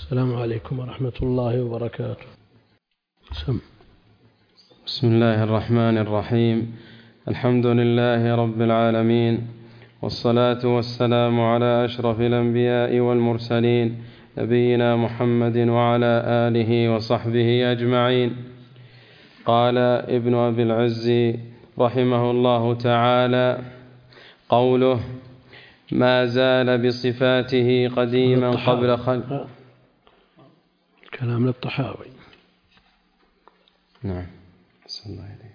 السلام عليكم ورحمة الله وبركاته. بسم الله الرحمن الرحيم. الحمد لله رب العالمين، والصلاة والسلام على أشرف الأنبياء والمرسلين، نبينا محمد وعلى آله وصحبه أجمعين. قال ابن أبي العز رحمه الله تعالى: قوله ما زال بصفاته قديما قبل خلق. كلام للطحاوي. نعم. صلى الله عليه.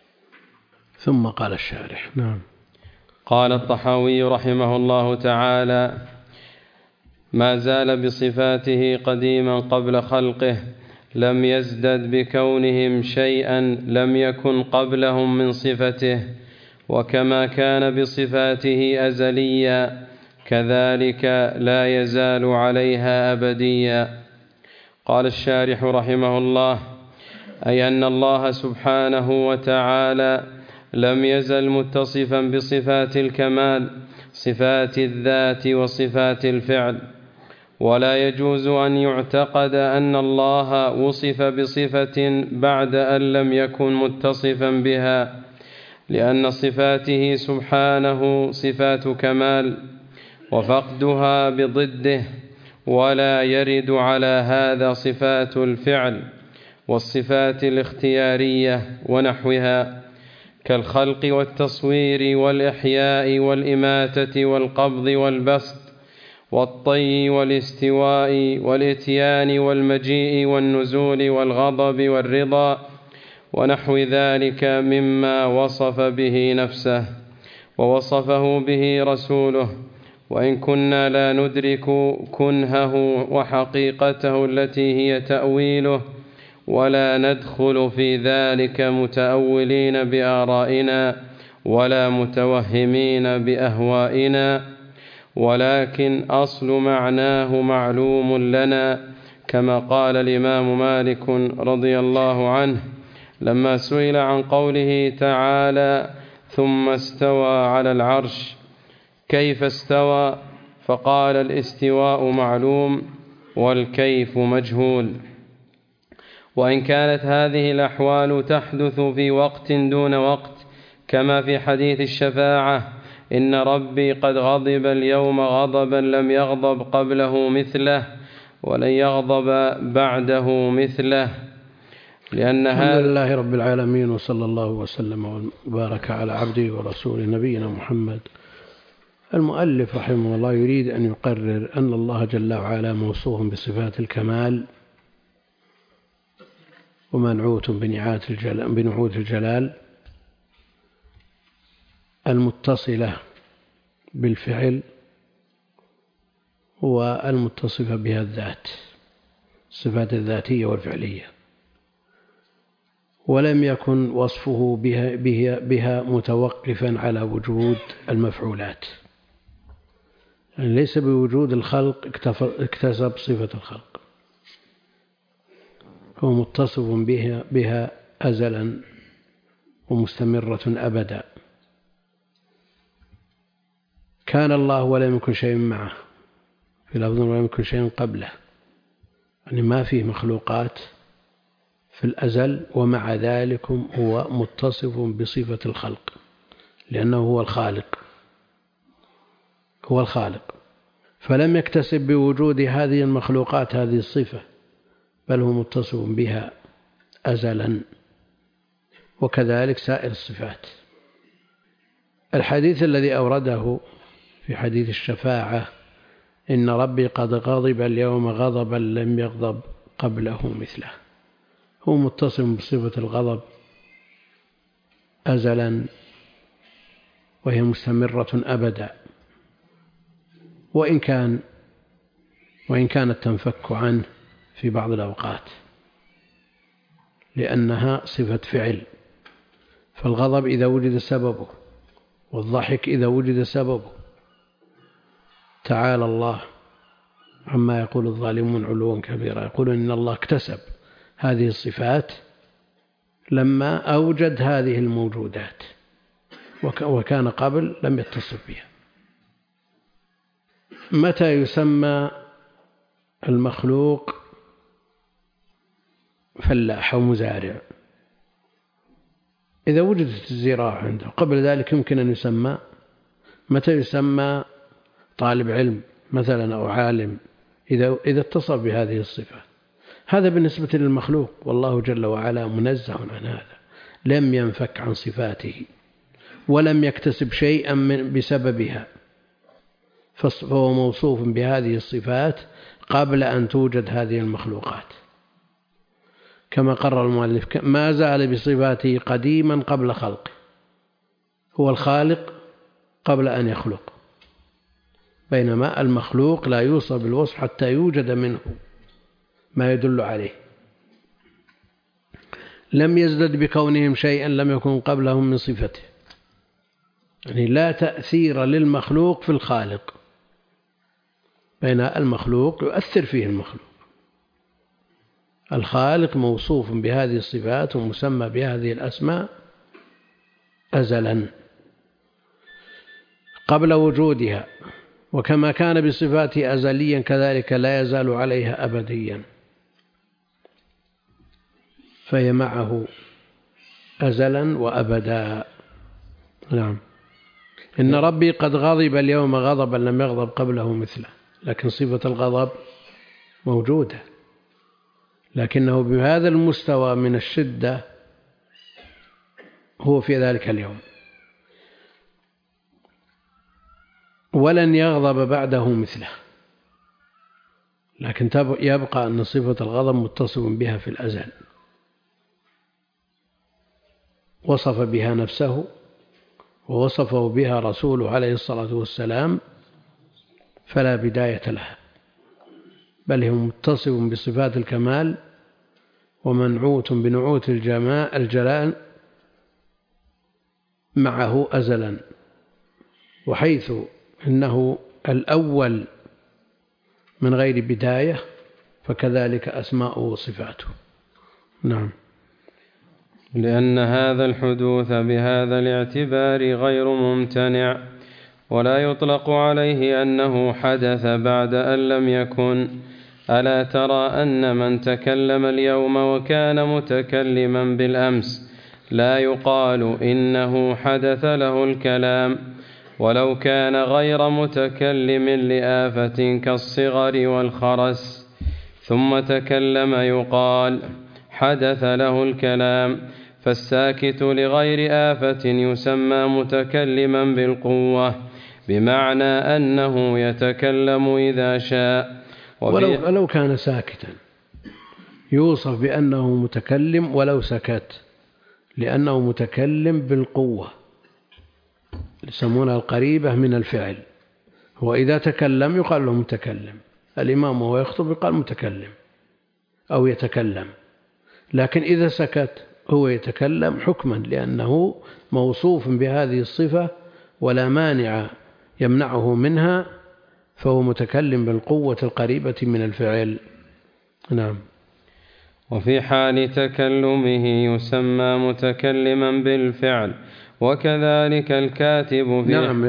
ثم قال الشارح. نعم. قال الطحاوي رحمه الله تعالى: ما زال بصفاته قديما قبل خلقه، لم يزدد بكونهم شيئا لم يكن قبلهم من صفته، وكما كان بصفاته أزليا كذلك لا يزال عليها أبديا. قال الشارح رحمه الله: أي أن الله سبحانه وتعالى لم يزل متصفا بصفات الكمال، صفات الذات وصفات الفعل، ولا يجوز أن يعتقد أن الله وصف بصفة بعد أن لم يكن متصفا بها، لأن صفاته سبحانه صفات كمال، وفقدها بضده، ولا يرد على هذا صفات الفعل والصفات الاختيارية ونحوها، كالخلق والتصوير والإحياء والإماتة والقبض والبسط والطي والاستواء والإتيان والمجيء والنزول والغضب والرضا ونحو ذلك مما وصف به نفسه ووصفه به رسوله، وإن كنا لا ندرك كنهه وحقيقته التي هي تأويله، ولا ندخل في ذلك متأولين بآرائنا ولا متوهمين بأهوائنا، ولكن أصل معناه معلوم لنا، كما قال الإمام مالك رضي الله عنه لما سئل عن قوله تعالى: ثم استوى على العرش، كيف استوى؟ فقال: الاستواء معلوم والكيف مجهول. وإن كانت هذه الأحوال تحدث في وقت دون وقت، كما في حديث الشفاعة: إن ربي قد غضب اليوم غضبا لم يغضب قبله مثله ولن يغضب بعده مثله، لأن الحمد لله رب العالمين، وصلى الله وسلم وبارك على عبده ورسوله نبينا محمد. المؤلف رحمه الله يريد أن يقرر أن الله جل وعلا موصوف بصفات الكمال ومنعوت بنعوت الجلال المتصلة بالفعل والمتصفة بها الذات، الصفات الذاتية والفعلية، ولم يكن وصفه بها متوقفا على وجود المفعولات، يعني ليس بوجود الخلق اكتسب صفة الخلق، هو متصف بها أزلا ومستمرة أبدا. كان الله ولم يكن شيء معه، في لفظ ولم يكن شيء قبله، يعني ما فيه مخلوقات في الأزل، ومع ذلك هو متصف بصفة الخلق، لأنه هو الخالق، فلم يكتسب بوجود هذه المخلوقات هذه الصفة، بل هو متصف بها أزلا، وكذلك سائر الصفات. الحديث الذي أورده في حديث الشفاعة: إن ربي قد غضب اليوم غضبا لم يغضب قبله مثله، هو متصف بصفة الغضب أزلا، وهي مستمرة أبدا، وإن كانت تنفك عنه في بعض الأوقات، لأنها صفة فعل، فالغضب إذا وجد سببه، والضحك إذا وجد سببه. تعالى الله عما يقول الظالمون علوا كبيرا، يقول إن الله اكتسب هذه الصفات لما أوجد هذه الموجودات، وكان قبل لم يتصف بها. متى يسمى المخلوق فلاح أو مزارع، إذا وجدت الزراعة عنده قبل ذلك يمكن أن يسمى. متى يسمى طالب علم مثلا أو عالم؟ إذا اتصف بهذه الصفة. هذا بالنسبة للمخلوق، والله جل وعلا منزه عن هذا، لم ينفك عن صفاته ولم يكتسب شيئا بسببها، فهو موصوف بهذه الصفات قبل أن توجد هذه المخلوقات، كما قرر المؤلف: ما زال بصفاته قديما قبل خلقه، هو الخالق قبل أن يخلق، بينما المخلوق لا يوصف بالوصف حتى يوجد منه ما يدل عليه. لم يزدد بكونهم شيئا لم يكن قبلهم من صفته، يعني لا تأثير للمخلوق في الخالق، بين المخلوق يؤثر فيه المخلوق. الخالق موصوف بهذه الصفات ومسمى بهذه الأسماء أزلا قبل وجودها، وكما كان بصفاته أزليا كذلك لا يزال عليها أبديا، فهي معه أزلا وأبدا. نعم. إن ربي قد غضب اليوم غضبا لم يغضب قبله مثله، لكن صفة الغضب موجودة، لكنه بهذا المستوى من الشدة هو في ذلك اليوم، ولن يغضب بعده مثله، لكن يبقى أن صفة الغضب متصف بها في الأزل، وصف بها نفسه ووصفه بها رسوله عليه الصلاة والسلام، فلا بداية لها، بل هو متصف بصفات الكمال ومنعوت بنعوت الجلال معه أزلا، وحيث إنه الأول من غير بداية فكذلك أسماؤه وصفاته. نعم. لأن هذا الحدوث بهذا الاعتبار غير ممتنع، ولا يطلق عليه أنه حدث بعد أن لم يكن. ألا ترى أن من تكلم اليوم وكان متكلما بالأمس لا يقال إنه حدث له الكلام، ولو كان غير متكلم لآفة كالصغر والخرس ثم تكلم يقال حدث له الكلام. فالساكت لغير آفة يسمى متكلما بالقوة، بمعنى أنه يتكلم إذا شاء. ولو كان ساكتا يوصف بأنه متكلم ولو سكت، لأنه متكلم بالقوة، يسمونها القريبة من الفعل. هو إذا تكلم يقال له متكلم، الإمام وهو يخطب يقال متكلم أو يتكلم، لكن إذا سكت هو يتكلم حكما، لأنه موصوف بهذه الصفة ولا مانع يمنعه منها، فهو متكلم بالقوة القريبة من الفعل. نعم. وفي حال تكلمه يسمى متكلما بالفعل، وكذلك الكاتب نعم.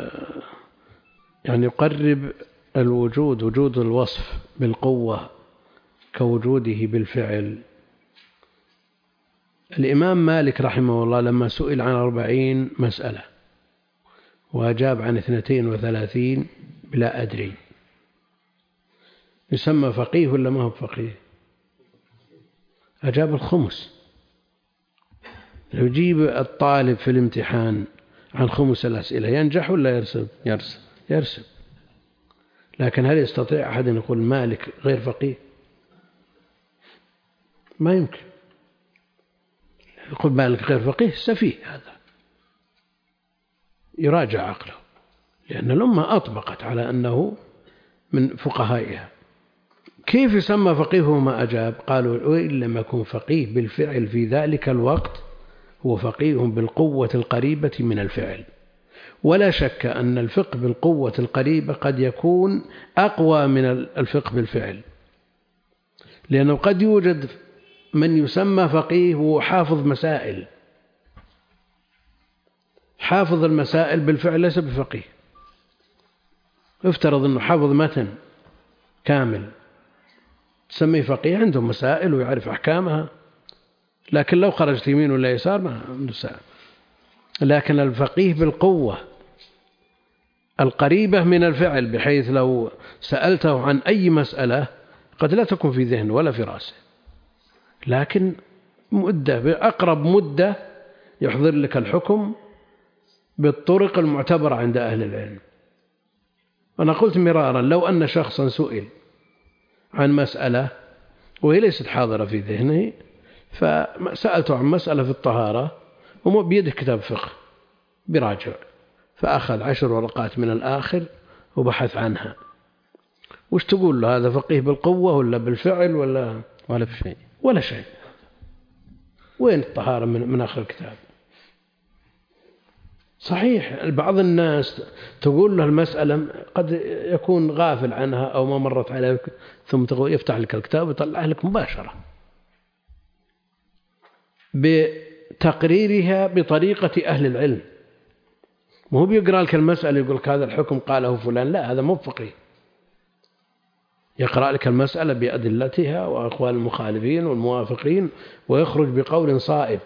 يعني يقرب الوجود وجود الوصف بالقوة كوجوده بالفعل. الإمام مالك رحمه الله لما سئل عن 40 مسألة وأجاب عن 32 بلا أدري، يسمى فقيه ولا ما هو فقيه؟ أجاب الخمس. لو يجيب الطالب في الامتحان عن 5 الأسئلة ينجح ولا يرسب؟ يرسب. لكن هل يستطيع أحد أن يقول مالك غير فقيه؟ ما يمكن. يقول مالك غير فقيه سفيه، هذا يراجع عقله، لأن الأمة أطبقت على أنه من فقهائها. كيف يسمى فقيه وما أجاب؟ قالوا وإن لم يكن فقيه بالفعل في ذلك الوقت هو فقيه بالقوة القريبة من الفعل. ولا شك أن الفقه بالقوة القريبة قد يكون أقوى من الفقه بالفعل، لأنه قد يوجد من يسمى فقيه وهو حافظ مسائل، حافظ المسائل بالفعل ليس بفقيه. افترض أنه حافظ متن كامل تسميه فقيه، عندهم مسائل ويعرف أحكامها، لكن لو خرجت يمين ولا يسار ما نسأل. لكن الفقيه بالقوة القريبة من الفعل، بحيث لو سألته عن أي مسألة قد لا تكون في ذهنه ولا في رأسه، لكن مدة بأقرب مدة يحضر لك الحكم بالطرق المعتبرة عند أهل العلم. أنا قلت مرارا لو أن شخصا سئل عن مسألة وهي ليست حاضرة في ذهنه، فسألته عن مسألة في الطهارة ومو بيده كتاب فقه براجع، فأخذ 10 ورقات من الآخر وبحث عنها، وش تقول له؟ هذا فقيه بالقوة ولا بالفعل ولا بشيء ولا شيء؟ وين الطهارة من آخر الكتاب؟ صحيح بعض الناس تقول له المسألة قد يكون غافل عنها أو ما مرت عليه، ثم يفتح لك الكتاب ويطلع لك مباشرة بتقريرها بطريقة أهل العلم. ما هو بيقرأ لك المسألة يقول لك هذا الحكم قاله فلان، لا، هذا مو فقيه. يقرأ لك المسألة بأدلتها وأقوال المخالفين والموافقين، ويخرج بقول صائب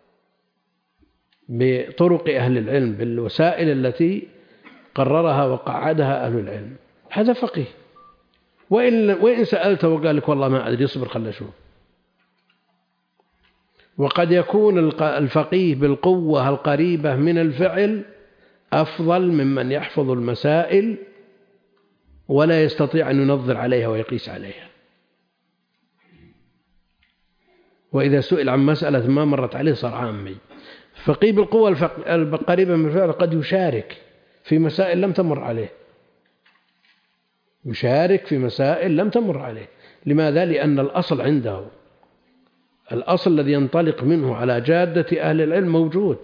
بطرق أهل العلم بالوسائل التي قررها وقعدها أهل العلم، هذا فقيه. وإن سألته وقال لك والله ما أدري، اصبر خلنا نشوف. وقد يكون الفقيه بالقوة القريبة من الفعل أفضل ممن يحفظ المسائل ولا يستطيع أن ينظر عليها ويقيس عليها. وإذا سئل عن مسألة ما مرت عليه صار عامي. فقيه بالقوة القريبة من الفعل قد يشارك في مسائل لم تمر عليه، يشارك في مسائل لم تمر عليه. لماذا؟ لأن الأصل عنده، الأصل الذي ينطلق منه على جادة أهل العلم موجود.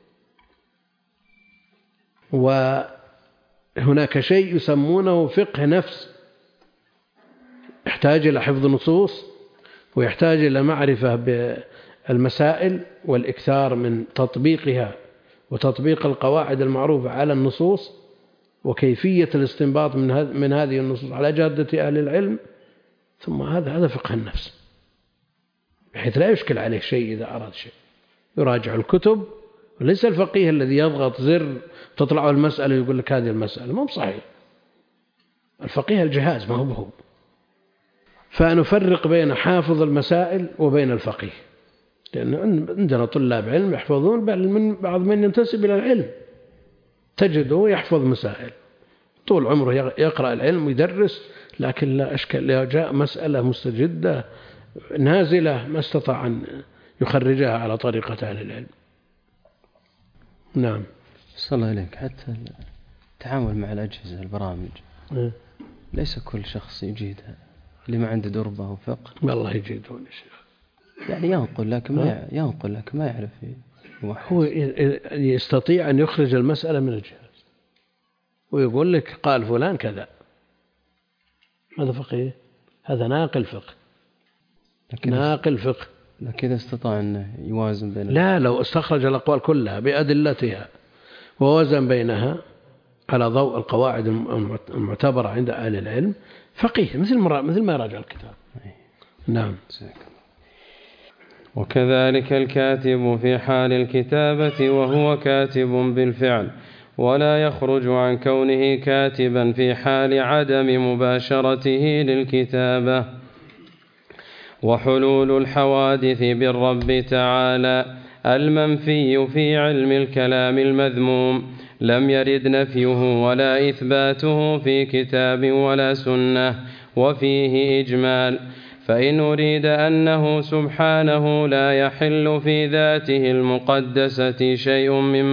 وهناك شيء يسمونه فقه نفس، يحتاج إلى حفظ نصوص، ويحتاج إلى معرفة بالمسائل والإكثار من تطبيقها وتطبيق القواعد المعروفة على النصوص، وكيفية الاستنباط من هذه النصوص على جادة أهل العلم. ثم هذا فقه النفس، بحيث لا يشكل عليه شيء إذا أراد شيء، يراجع الكتب. وليس الفقيه الذي يضغط زر تطلع المسألة ويقول لك هذه المسألة، مو صحيح. الفقيه الجهاز، ما هو. فنفرق بين حافظ المسائل وبين الفقيه، لأن عندنا طلاب علم يحفظون، بل من بعض من ينتسب إلى العلم تجده يحفظ مسائل طول عمره يقرأ العلم ويدرس، لكن لا أشكال، لو جاء مسألة مستجدة نازلة ما استطاع أن يخرجها على طريقة أهل العلم. نعم. صلى الله عليك. حتى التعامل مع الأجهزة البرامج ليس كل شخص يجيدها، اللي ما عنده دربة وفقه والله يجيدون يا شيخ، يعني ينقل لكن ما يعرف هو يستطيع أن يخرج المسألة من الجهاز ويقول لك قال فلان كذا، هذا فقيه، هذا ناقل فقه، ناقل فقه. لكن إذا استطاع أن يوازن بين لا، لو استخرج الأقوال كلها بأدلتها ووزن بينها على ضوء القواعد المعتبرة عند أهل العلم، فقيه مثل ما يراجع الكتاب. نعم. وكذلك الكاتب في حال الكتابة وهو كاتب بالفعل، ولا يخرج عن كونه كاتبا في حال عدم مباشرته للكتابة. وحلول الحوادث بالرب تعالى المنفي في علم الكلام المذموم لم يرد نفيه ولا إثباته في كتاب ولا سنة، وفيه إجمال. فإن أريد أنه سبحانه لا يحل في ذاته المقدسة شيء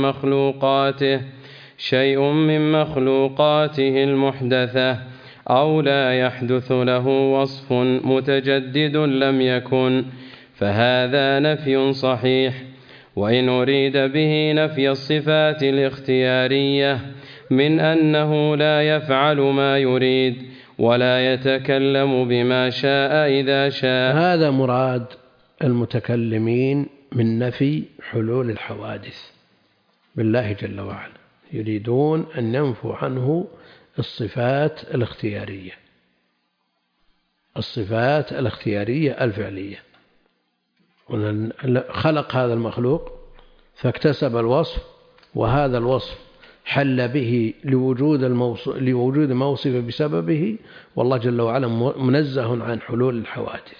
من مخلوقاته المحدثة، أو لا يحدث له وصف متجدد لم يكن، فهذا نفي صحيح. وإن أريد به نفي الصفات الاختيارية من أنه لا يفعل ما يريد ولا يتكلم بما شاء إذا شاء، هذا مراد المتكلمين من نفي حلول الحوادث بالله جل وعلا، يريدون أن ينفوا عنه الصفات الاختيارية. الصفات الاختيارية الفعلية. خلق هذا المخلوق فاكتسب الوصف، وهذا الوصف حل به لوجود ما وصف بسببه، والله جل وعلا منزه عن حلول الحوادث.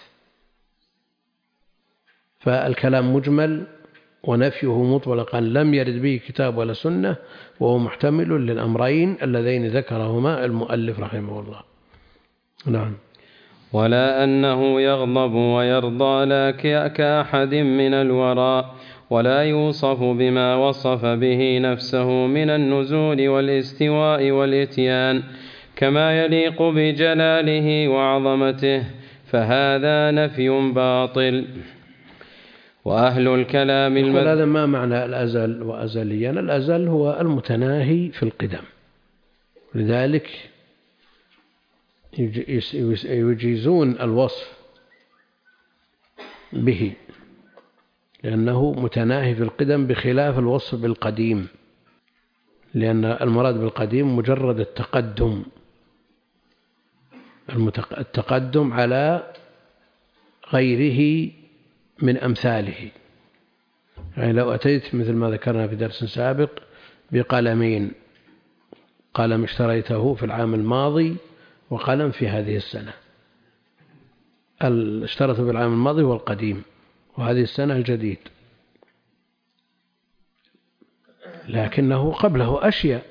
فالكلام مجمل ونفيه مطلقا لم يرد به كتاب ولا سنة، وهو محتمل للأمرين اللذين ذكرهما المؤلف رحمه الله. نعم. ولا أنه يغضب ويرضى لا كأحد من الورى، ولا يوصف بما وصف به نفسه من النزول والاستواء والإتيان كما يليق بجلاله وعظمته، فهذا نفي باطل. وأهل الكلام هذا ما معنى الأزل وأزليا؟ الأزل هو المتناهي في القدم، لذلك يجيزون الوصف به لأنه متناهي في القدم، بخلاف الوصف بالقديم، لأن المراد بالقديم مجرد التقدم على غيره من أمثاله. يعني لو أتيت مثل ما ذكرنا في درس سابق بقلمين، قلم اشتريته في العام الماضي وقلم في هذه السنة، اشتريته في العام الماضي هو القديم وهذه السنة الجديد، لكنه قبله أشياء،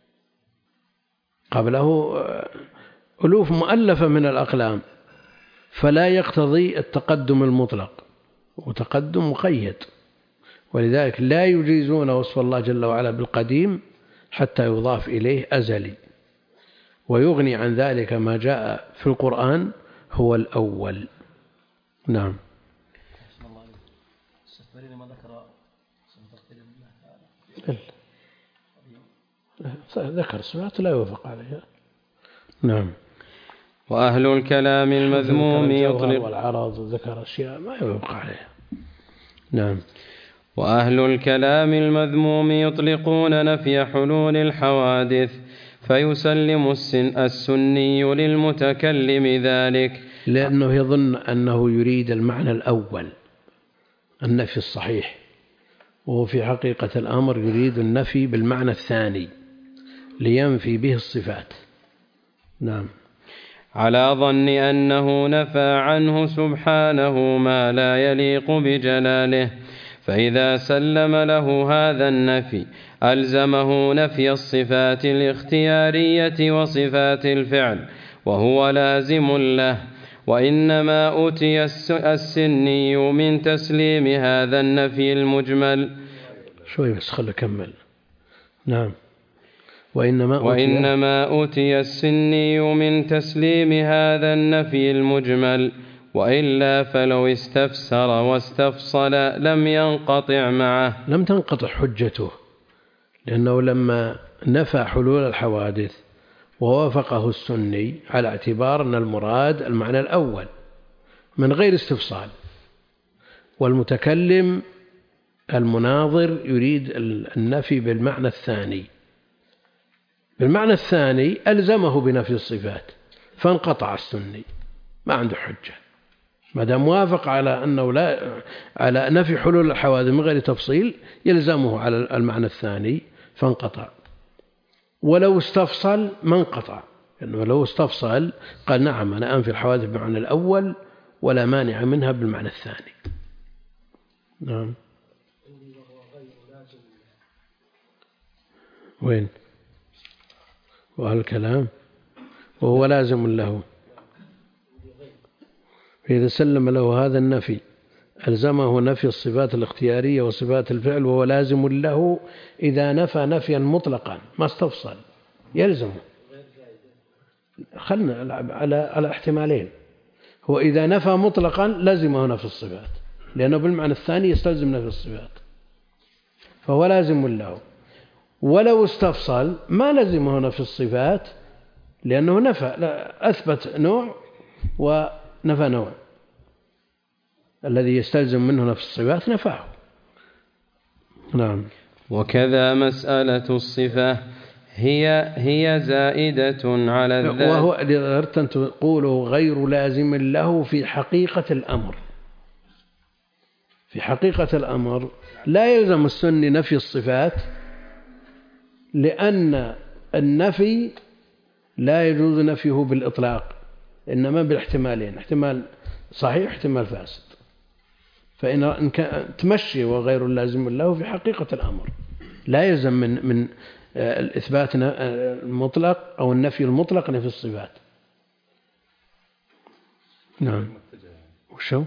قبله ألوف مؤلفة من الأقلام، فلا يقتضي التقدم المطلق، وتقدم مقيد، ولذلك لا يجيزون وصف الله جل وعلا بالقديم حتى يضاف إليه أزلي، ويغني عن ذلك ما جاء في القرآن هو الأول. نعم. ذكر صفات لا يوافق عليها. نعم. وأهل الكلام المذموم يطلق والعرض، ذكر أشياء ما يوافق عليها. نعم. وأهل الكلام المذموم يطلقون نفي حلول الحوادث، فيسلم السني للمتكلم ذلك، لأنه يظن أنه يريد المعنى الأول، النفي الصحيح، وهو في حقيقة الأمر يريد النفي بالمعنى الثاني لينفي به الصفات. نعم. على ظن أنه نفى عنه سبحانه ما لا يليق بجلاله، فإذا سلم له هذا النفي ألزمه نفي الصفات الاختيارية وصفات الفعل، وهو لازم له. وإنما أوتي السني من تسليم هذا النفي المجمل. شوي بس خلي أكمل. نعم. وإنما أوتي السني من تسليم هذا النفي المجمل، وإلا فلو استفسر واستفصل لم ينقطع معه، لم تنقطع حجته، لأنه لما نفى حلول الحوادث ووافقه السني على اعتبار أن المراد المعنى الأول من غير استفصال، والمتكلم المناظر يريد النفي بالمعنى الثاني، بالمعنى الثاني ألزمه بنفي الصفات، فانقطع السني، ما عنده حجة، ما دام وافق على أنه على نفي حلول الحوادث من غير تفصيل يلزمه على المعنى الثاني فانقطع. ولو استفصل ما انقطع، لأنه لو استفصل قال نعم أنا أنفي الحوادث بالمعنى الأول ولا مانع منها بالمعنى الثاني. نعم. وين؟ وأهل الكلام وهو لازم له، فإذا سلم له هذا النفي ألزمه نفي الصفات الاختيارية وصفات الفعل، وهو لازم له إذا نفى نفيا مطلقا ما استفصل يلزمه. خلنا على احتمالين، هو إذا نفى مطلقا لازمه نفي الصفات، لأنه بالمعنى الثاني يستلزم نفي الصفات، فهو لازم له. ولو استفصل ما لزمه نفي الصفات، لأنه نفى، أثبت نوع ونفى نوع، الذي يستلزم منه نفي الصفات نفاه. نعم. وكذا مسألة الصفة هي زائدة على الذات. وهو أردت أن تقوله غير لازم له في حقيقة الأمر. في حقيقة الأمر لا يلزم السني نفي الصفات، لأن النفي لا يجوز نفيه بالإطلاق، إنما بالاحتمالين، احتمال صحيح احتمال فاسد. فإن تمشي وغير لازم له في حقيقة الأمر، لا يلزم من الإثبات المطلق أو النفي المطلق نفي الصفات. نعم. وشو؟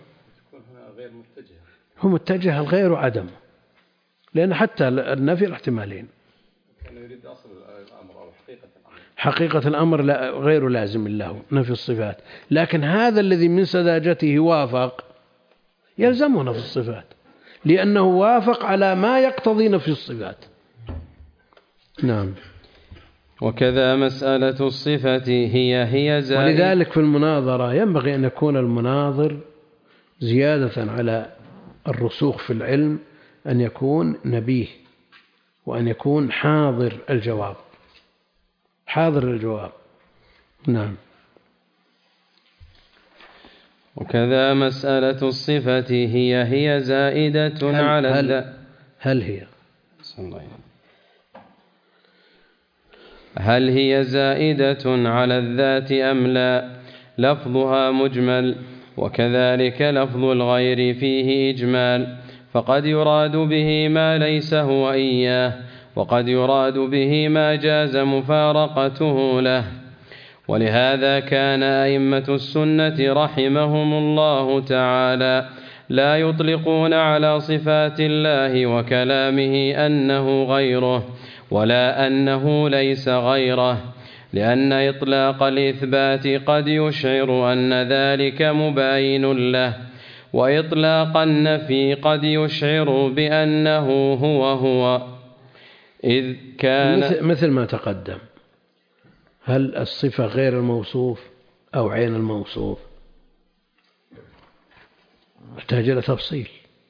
هو متجه الغير عدم، لأن حتى النفي الاحتمالين. كان يريد أصل الأمر أو حقيقة الأمر لا غير لازم له نفي الصفات، لكن هذا الذي من سذاجته وافق يلزمه نفي الصفات، لأنه وافق على ما يقتضي نفي الصفات. نعم. وكذا مسألة الصفة هي زائد. ولذلك في المناظرة ينبغي أن يكون المناظر زيادة على الرسوخ في العلم أن يكون نبيه، وأن يكون حاضر الجواب، حاضر الجواب. نعم. وكذا مسألة الصفة هي زائدة على الذات. هل هي زائدة على الذات أم لا؟ لفظها مجمل، وكذلك لفظ الغير فيه إجمال، فقد يراد به ما ليس هو إياه، وقد يراد به ما جاز مفارقته له. ولهذا كان أئمة السنة رحمهم الله تعالى لا يطلقون على صفات الله وكلامه أنه غيره ولا أنه ليس غيره، لأن إطلاق الإثبات قد يشعر أن ذلك مباين له، وإطلاق النفي قد يشعر بأنه هو إذ كان مثل ما تقدم. هل الصفة غير الموصوف أو عين الموصوف؟ يحتاج إلى تفصيل.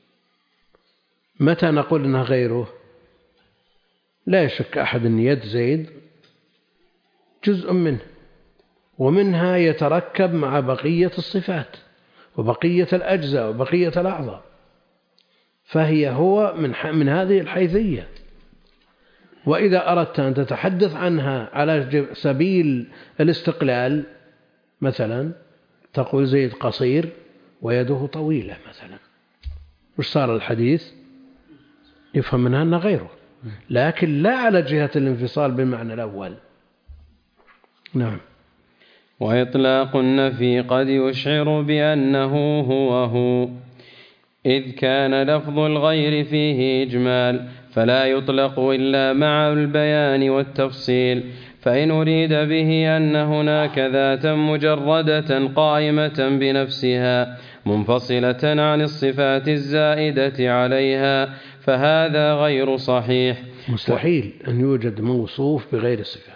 متى نقول إنها غيره؟ لا يشك أحد أن يد زيد جزء منه، ومنها يتركب مع بقية الصفات وبقية الأجزاء وبقية الأعضاء، فهي هو من هذه الحيثية. وإذا أردت أن تتحدث عنها على سبيل الاستقلال، مثلا تقول زيد قصير ويده طويلة مثلا، وش صار الحديث؟ يفهم منها أنه غيره، لكن لا على جهة الانفصال بالمعنى الأول. نعم. وإطلاق النفي قد يشعر بأنه هو إذ كان لفظ الغير فيه إجمال، فلا يطلق إلا مع البيان والتفصيل. فإن أريد به أن هناك ذاتا مجردة قائمة بنفسها منفصلة عن الصفات الزائدة عليها فهذا غير صحيح. مستحيل أن يوجد موصوف بغير صفات،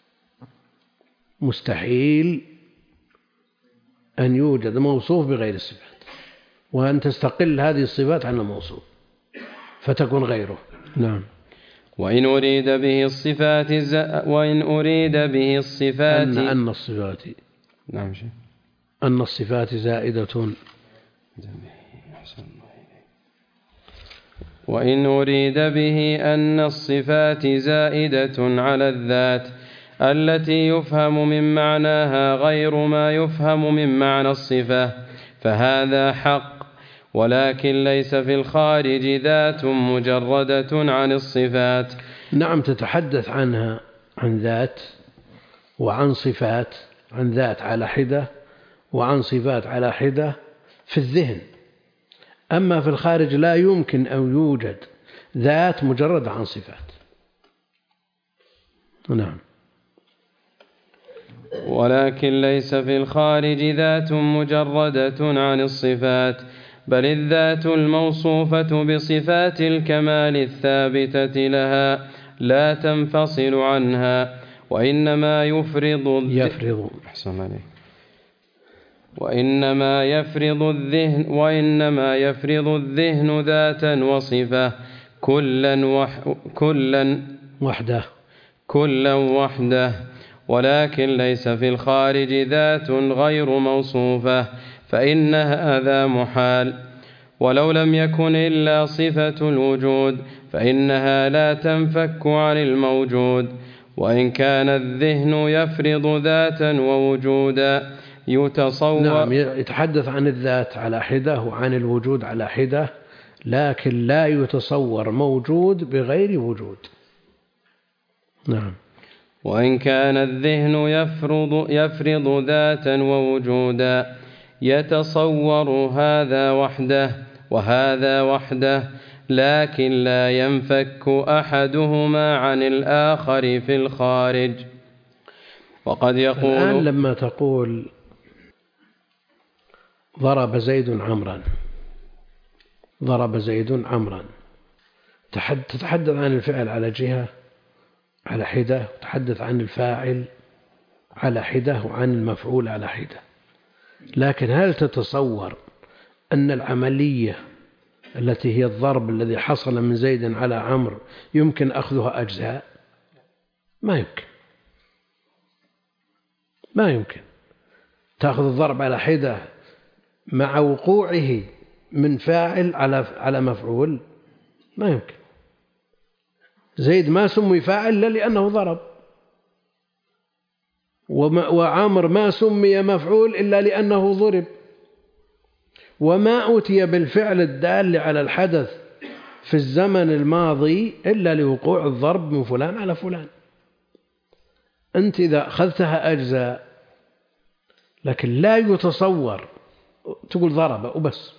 مستحيل أن يوجد موصوف بغير الصفات، وأن تستقل هذه الصفات عن الموصوف فتكون غيره. نعم. وإن أريد به الصفات أن الصفات نعم شيء أن الصفات زائدة. وإن أريد به أن الصفات زائدة على الذات التي يفهم من معناها غير ما يفهم من معنى الصفة فهذا حق، ولكن ليس في الخارج ذات مجردة عن الصفات. نعم، تتحدث عنها عن ذات وعن صفات، عن ذات على حدة وعن صفات على حدة في الذهن، أما في الخارج لا يمكن أن يوجد ذات مجرد عن صفات. نعم. ولكن ليس في الخارج ذات مجردة عن الصفات، بل الذات الموصوفة بصفات الكمال الثابتة لها لا تنفصل عنها، وإنما يفرض الذهن ذاتا وصفة كلا كلا وحده، ولكن ليس في الخارج ذات غير موصوفة، فإن هذا محال. ولو لم يكن إلا صفة الوجود فإنها لا تنفك عن الموجود، وإن كان الذهن يفرض ذاتا ووجودا يتصور. نعم، يتحدث عن الذات على حدة وعن الوجود على حدة، لكن لا يتصور موجود بغير وجود. نعم. وإن كان الذهن يفرض ذاتا ووجودا يتصور هذا وحده وهذا وحده، لكن لا ينفك أحدهما عن الآخر في الخارج. وقد يقول الآن لما تقول ضرب زيد عمرا، ضرب زيد عمرا، تتحدث عن الفعل على جهة على حدة، وتحدث عن الفاعل على حدة وعن المفعول على حدة. لكن هل تتصور أن العملية التي هي الضرب الذي حصل من زيد على عمرو يمكن أخذها أجزاء؟ ما يمكن، ما يمكن تأخذ الضرب على حدة مع وقوعه من فاعل على مفعول، ما يمكن. زيد ما سمي فاعل إلا لأنه ضرب، وعامر ما سمي مفعول إلا لأنه ضرب، وما أتي بالفعل الدال على الحدث في الزمن الماضي إلا لوقوع الضرب من فلان على فلان. أنت إذا أخذتها أجزاء، لكن لا يتصور تقول ضرب وبس.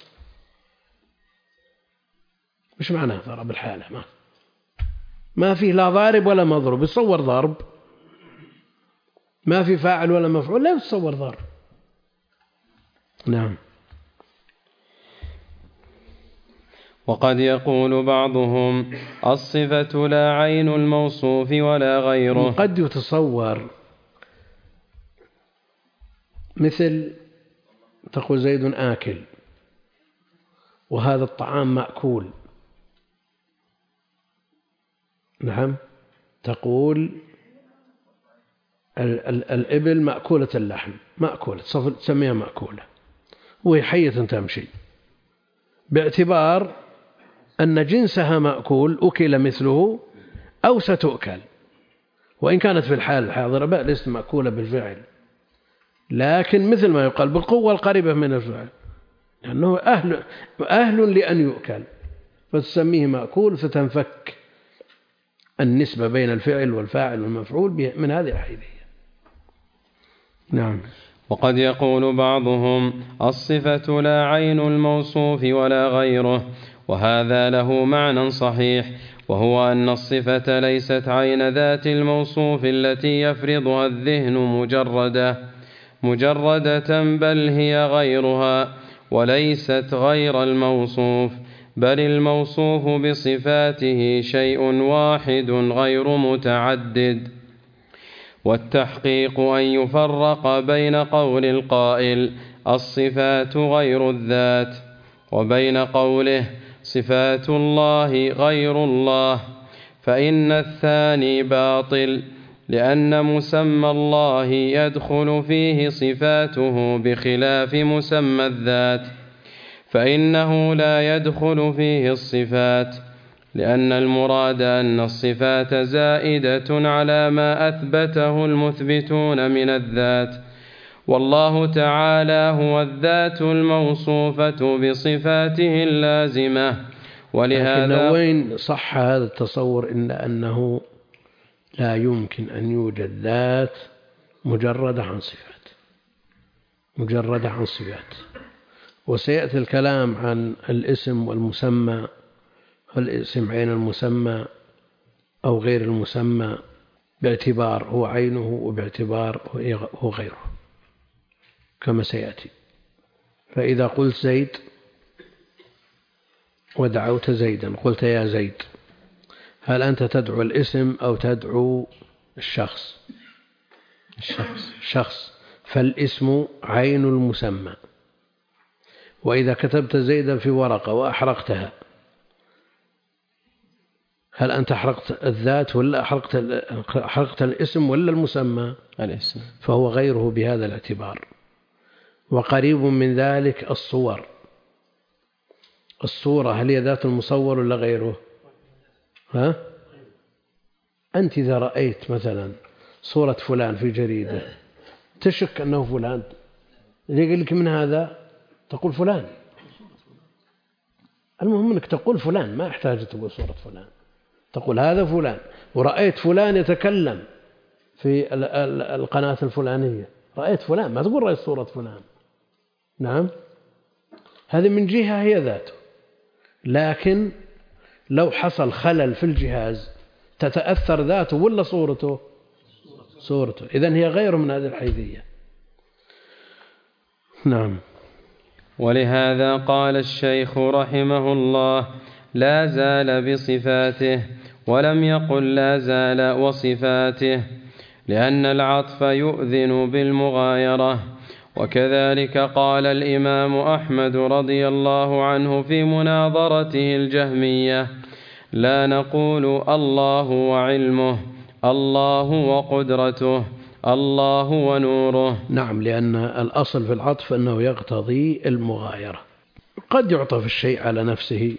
مش معناه ضرب الحالة؟ ما فيه لا ضارب ولا مضروب، يتصور ضرب. ما في فاعل ولا مفعول، لا يتصور ضرب. نعم. وقد يقول بعضهم الصفة لا عين الموصوف ولا غيره. قد يتصور مثل تقول زيد آكل، وهذا الطعام مأكول. نعم. تقول الإبل مأكولة اللحم، مأكولة، تسميها مأكولة، وهي حية تمشي، باعتبار أن جنسها مأكول، أكل مثله أو ستؤكل، وإن كانت في الحال الحاضرة ليست مأكولة بالفعل، لكن مثل ما يقال بالقوة القريبة من الفعل، لأنه أهل لأن يؤكل، فتسميه مأكول، فتنفك النسبة بين الفعل والفاعل والمفعول من هذه الحيثية. نعم. وقد يقول بعضهم الصفة لا عين الموصوف ولا غيره، وهذا له معنى صحيح، وهو أن الصفة ليست عين ذات الموصوف التي يفرضها الذهن مجردة، بل هي غيرها، وليست غير الموصوف، بل الموصوف بصفاته شيء واحد غير متعدد. والتحقيق أن يفرق بين قول القائل الصفات غير الذات، وبين قوله صفات الله غير الله، فإن الثاني باطل، لأن مسمى الله يدخل فيه صفاته بخلاف مسمى الذات، فإنه لا يدخل فيه الصفات، لأن المراد أن الصفات زائدة على ما أثبته المثبتون من الذات، والله تعالى هو الذات الموصوفة بصفاته اللازمة. ولهذا وين صح هذا التصور إلا أنه لا يمكن أن يوجد ذات مجردة عن صفات، وسيأتي الكلام عن الاسم والمسمى، والاسم عين المسمى أو غير المسمى، باعتبار هو عينه وباعتبار هو غيره كما سيأتي. فإذا قلت زيد ودعوت زيدا، قلت يا زيد، هل أنت تدعو الاسم أو تدعو الشخص؟ فالاسم عين المسمى. وإذا كتبت زيدا في ورقة وأحرقتها، هل أنت حرقت الذات ولا حرقت الاسم ولا المسمى؟ الاسم. فهو غيره بهذا الاعتبار. وقريب من ذلك الصور. الصورة هل هي ذات المصور ولا غيره؟ أنت إذا رأيت مثلا صورة فلان في جريدة تشك أنه فلان، إذا يقول لك من هذا تقول فلان. المهم أنك تقول فلان، ما يحتاج تقول صورة فلان، تقول هذا فلان. ورأيت فلان يتكلم في القناة الفلانية، رأيت فلان، ما تقول رأيت صورة فلان. نعم، هذه من جهة هي ذاته. لكن لو حصل خلل في الجهاز تتأثر ذاته ولا صورته؟ صورته. إذن هي غير من هذه الحيثية. نعم. ولهذا قال الشيخ رحمه الله: لا زال بصفاته، ولم يقل لا زال وصفاته، لأن العطف يؤذن بالمغايرة. وكذلك قال الإمام أحمد رضي الله عنه في مناظرته الجهمية: لا نقول الله وعلمه، الله وقدرته، الله ونوره. نعم، لأن الأصل في العطف أنه يقتضي المغايرة. قد يعطف الشيء على نفسه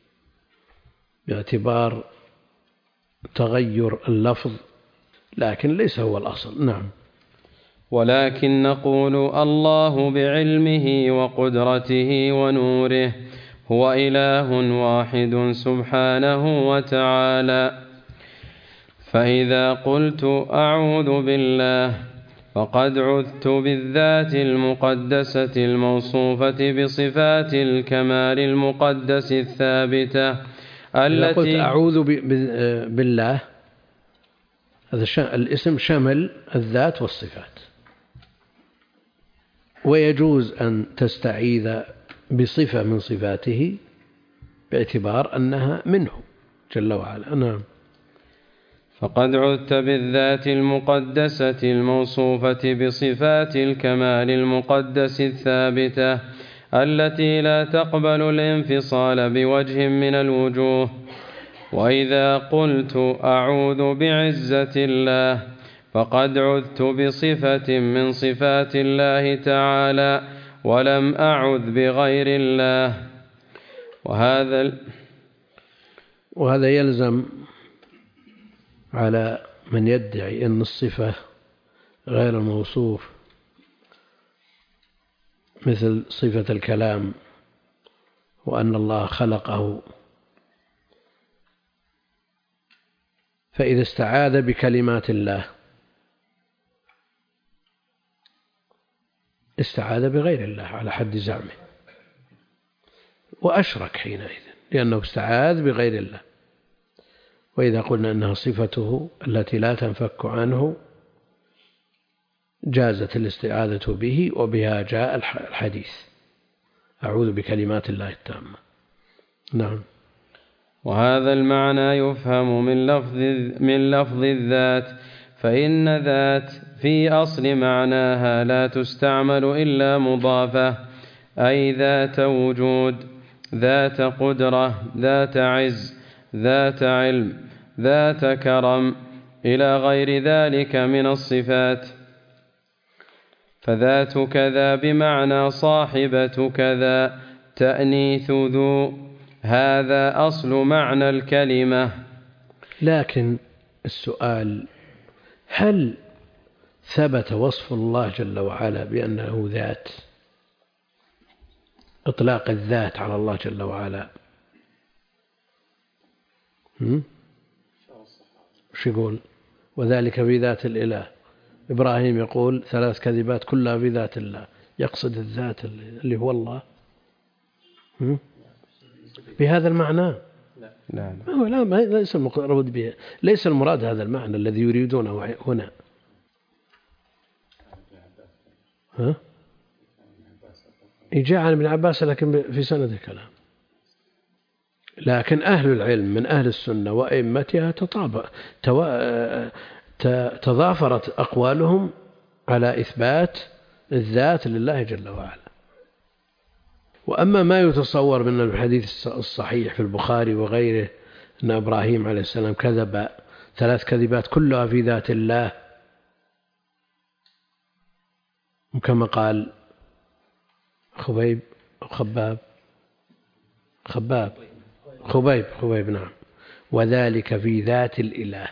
باعتبار تغير اللفظ، لكن ليس هو الأصل. نعم. ولكن نقول الله بعلمه وقدرته ونوره هو إله واحد سبحانه وتعالى. فإذا قلت أعوذ بالله فقد عذت بالذات المقدسة الموصوفة بصفات الكمال المقدس الثابتة إذا قلت أعوذ بالله، هذا الاسم شمل الذات والصفات، ويجوز أن تستعيذ بصفة من صفاته باعتبار أنها منه جل وعلا. نعم. فقد عذت بالذات المقدسة الموصوفة بصفات الكمال المقدس الثابتة التي لا تقبل الانفصال بوجه من الوجوه. وإذا قلت أعوذ بعزة الله فقد عذت بصفة من صفات الله تعالى ولم أعذ بغير الله. وهذا يلزم على من يدعي أن الصفة غير الموصوف، مثل صفة الكلام وأن الله خلقه، فإذا استعاذ بكلمات الله استعاذ بغير الله على حد زعمه، وأشرك حينئذ لأنه استعاذ بغير الله. وإذا قلنا أنها صفته التي لا تنفك عنه جازت الاستعاذة به، وبها جاء الحديث: أعوذ بكلمات الله التامة. نعم. وهذا المعنى يفهم من لفظ الذات، فإن ذات في أصل معناها لا تستعمل إلا مضافة، أي ذات وجود، ذات قدرة، ذات عز، ذات علم، ذات كرم، إلى غير ذلك من الصفات. فذات كذا بمعنى صاحبة كذا، تأنيث ذو، هذا أصل معنى الكلمة. لكن السؤال: هل ثبت وصف الله جل وعلا بأنه ذات؟ إطلاق الذات على الله جل وعلا وش يقول؟ وذلك في ذات الإله. إبراهيم يقول 3 كذبات كلها في ذات الله، يقصد الذات اللي هو الله بهذا المعنى؟ لا، ليس المراد به، ليس المراد هذا المعنى الذي يريدونه هنا. جاء عن ابن عباس لكن في سند الكلام. لكن أهل العلم من أهل السنة وأئمتها تضافرت أقوالهم على إثبات الذات لله جل وعلا. وأما ما يتصور من الحديث الصحيح في البخاري وغيره أن إبراهيم عليه السلام كذب 3 كذبات كلها في ذات الله، كما قال خبيب نعم، وذلك في ذات الإله.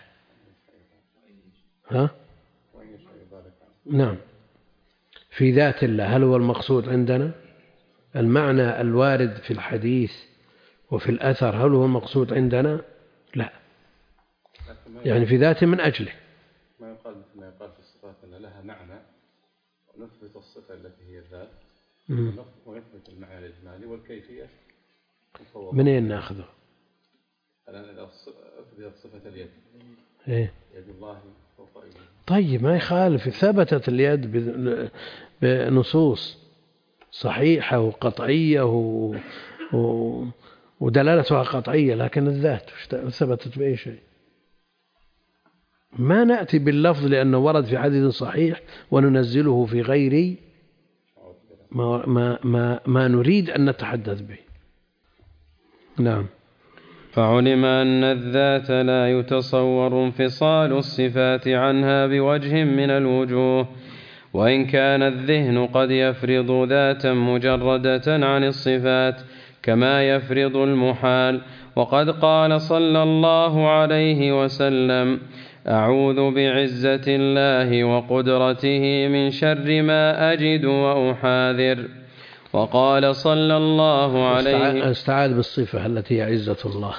نعم في ذات الله. هل هو المقصود عندنا المعنى الوارد في الحديث وفي الأثر؟ هل هو المقصود عندنا؟ لا، يعني في ذاته من أجله. ما يقال في الصفات أن لها معنى ونثبت الصفة التي هي الذات ونثبت المعنى الإجمالي والكيفية منين نأخذه؟ الآن إذا أثبتت صفة اليد يد الله فوق أيديه، طيب ما يخالف، ثبتت اليد بنصوص صحيحة وقطعية ودلالتها قطعية، لكن الذات ثبتت بأي شيء؟ ما نأتي باللفظ لأنه ورد في حديث صحيح وننزله في غير ما نريد أن نتحدث به. نعم. فعلم أن الذات لا يتصور انفصال الصفات عنها بوجه من الوجوه، وإن كان الذهن قد يفرض ذاتا مجردة عن الصفات كما يفرض المحال. وقد قال صلى الله عليه وسلم: أعوذ بعزة الله وقدرته من شر ما أجد وأحاذر. وقال صلى الله عليه استعاذ بالصفة التي هي عزة الله،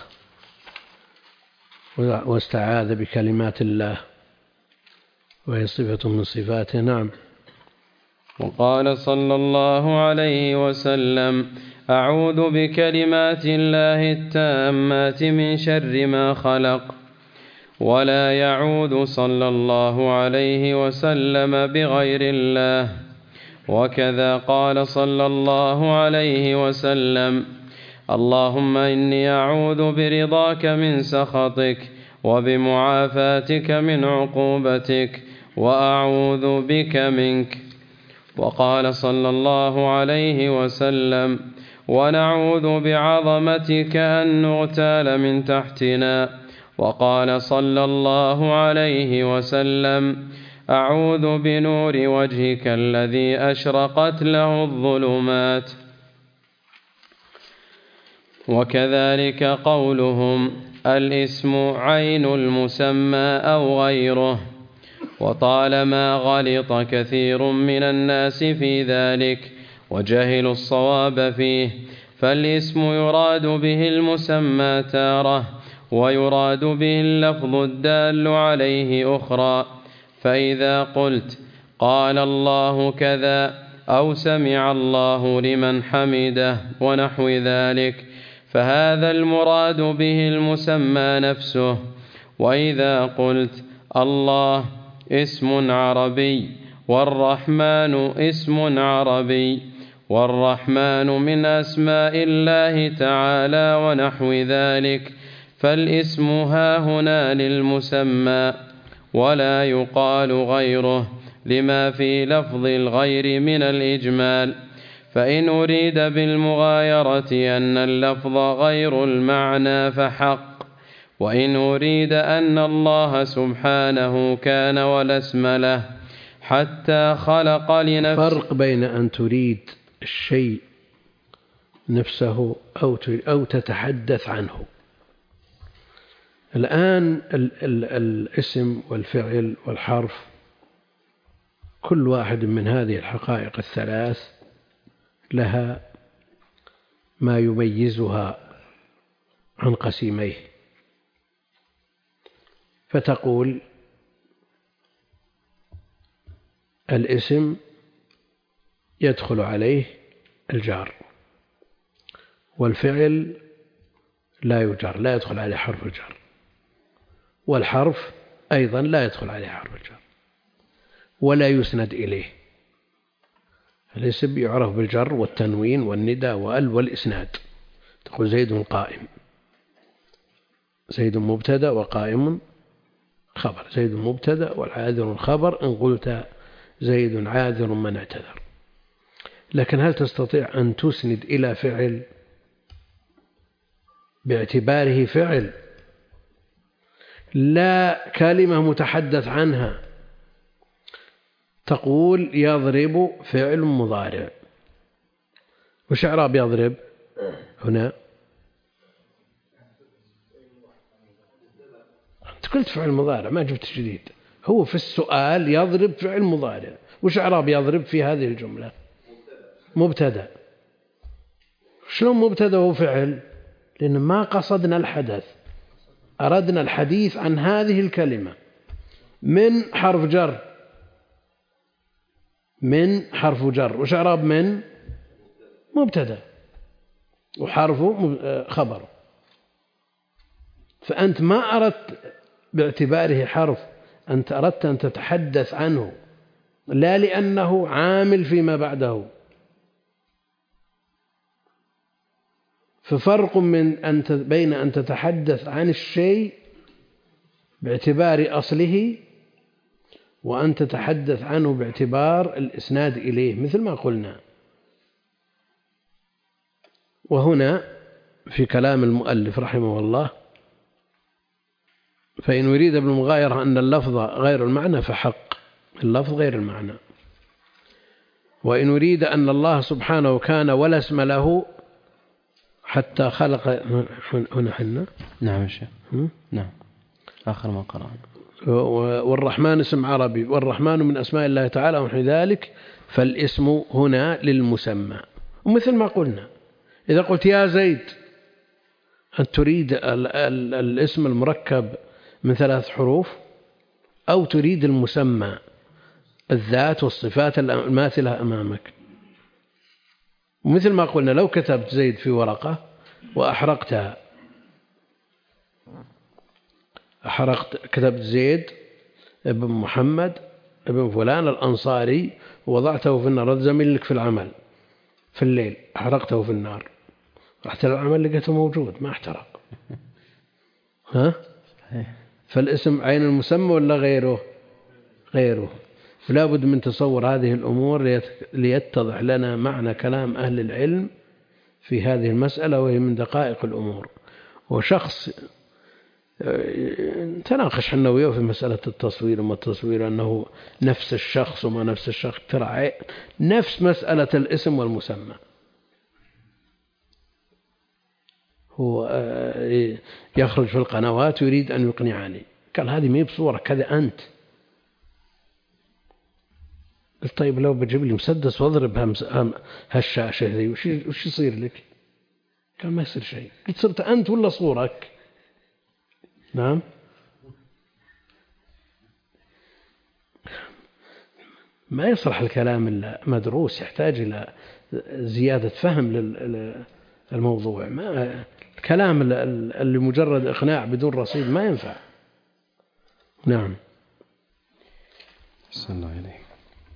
واستعاذ بكلمات الله وهي صفة من صفاته. نعم. وقال صلى الله عليه وسلم: أعوذ بكلمات الله التامات من شر ما خلق. ولا يعوذ صلى الله عليه وسلم بغير الله. وكذا قال صلى الله عليه وسلم: اللهم إني أعوذ برضاك من سخطك وبمعافاتك من عقوبتك وأعوذ بك منك. وقال صلى الله عليه وسلم: ونعوذ بعظمتك أن نغتال من تحتنا. وقال صلى الله عليه وسلم: أعوذ بنور وجهك الذي أشرقت له الظلمات. وكذلك قولهم: الاسم عين المسمى أو غيره. وطالما غلط كثير من الناس في ذلك وجهلوا الصواب فيه، فالاسم يراد به المسمى تارة، ويراد به اللفظ الدال عليه أخرى. فإذا قلت قال الله كذا أو سمع الله لمن حمده ونحو ذلك، فهذا المراد به المسمى نفسه. وإذا قلت الله اسم عربي والرحمن اسم عربي والرحمن من أسماء الله تعالى ونحو ذلك، فالاسم هاهنا للمسمى ولا يقال غيره لما في لفظ الغير من الإجمال. فإن أريد بالمغايرة أن اللفظ غير المعنى فحق، وإن أريد أن الله سبحانه كان ولا اسم له حتى خلق لنفسه. فرق بين أن تريد الشيء نفسه أو تتحدث عنه. الآن الاسم والفعل والحرف كل واحد من هذه الحقائق الثلاث لها ما يميزها عن قسيميه، فتقول الاسم يدخل عليه الجار، والفعل لا يجر، لا يدخل عليه حرف الجر، والحرف أيضا لا يدخل عليه حرف الجر ولا يسند إليه. الاسم يعرف بالجر والتنوين والندى والإسناد. تقول زيد قائم، زيد مبتدأ وقائم خبر، زيد مبتدأ والعاذر خبر إن قلت زيد عاذر من اعتذر. لكن هل تستطيع أن تسند إلى فعل باعتباره فعل لا كلمة متحدث عنها. تقول يضرب فعل مضارع، وش إعراب يضرب هنا؟ أنت قلت فعل مضارع ما جبت جديد، هو في السؤال يضرب فعل مضارع، وش إعراب يضرب في هذه الجملة؟ مبتدأ. شلون مبتدأ هو فعل؟ لأن ما قصدنا الحدث، أردنا الحديث عن هذه الكلمة. من حرف جر، من حرف جر، وش إعراب من؟ مبتدأ وحرفه خبر. فأنت ما أردت باعتباره حرف، أنت أردت أن تتحدث عنه لا لأنه عامل فيما بعده. ففرق بين أن تتحدث عن الشيء باعتبار أصله وأن تتحدث عنه باعتبار الإسناد إليه مثل ما قلنا. وهنا في كلام المؤلف رحمه الله: فإن يريد ابن المغايرة أن اللفظ غير المعنى فحق، اللفظ غير المعنى. وإن يريد أن الله سبحانه كان ولا اسم له حتى خلق هنا حنا. نعم الشيخ. نعم آخر ما قرأنا. والرحمن اسم عربي، والرحمن من أسماء الله تعالى ونحو ذلك، فالاسم هنا للمسمى. ومثل ما قلنا إذا قلت يا زيد أن تريد الاسم المركب من 3 حروف أو تريد المسمى الذات والصفات الماثلة أمامك. ومثل ما قلنا لو كتبت زيد في ورقة وأحرقتها، كتبت زيد ابن محمد ابن فلان الأنصاري ووضعته في النار، زميل لك في العمل في الليل، أحرقته في النار، رحت العمل لقيته موجود ما احترق. ها؟ فالاسم عين المسمى ولا غيره؟ غيره. فلا بد من تصور هذه الأمور ليتضح لنا معنى كلام أهل العلم في هذه المسألة، وهي من دقائق الأمور. وشخص تناقش حنا وياه في مسألة التصوير وما التصوير، أنه نفس الشخص وما نفس الشخص، ترى نفس مسألة الاسم والمسمى. هو يخرج في القنوات ويريد أن يقنعني، قال هذه ما هي بصورة كذا أنت. قلت طيب لو بجيب لي مسدس واضرب هالشاشة ذي وش يصير لك؟ قال ما يصير شيء. قلت صرت أنت ولا صورك؟ نعم. ما يصلح الكلام إلا مدروس، يحتاج إلى زيادة فهم للموضوع. ما الكلام اللي مجرد إقناع بدون رصيد ما ينفع. نعم. صلى الله عليه.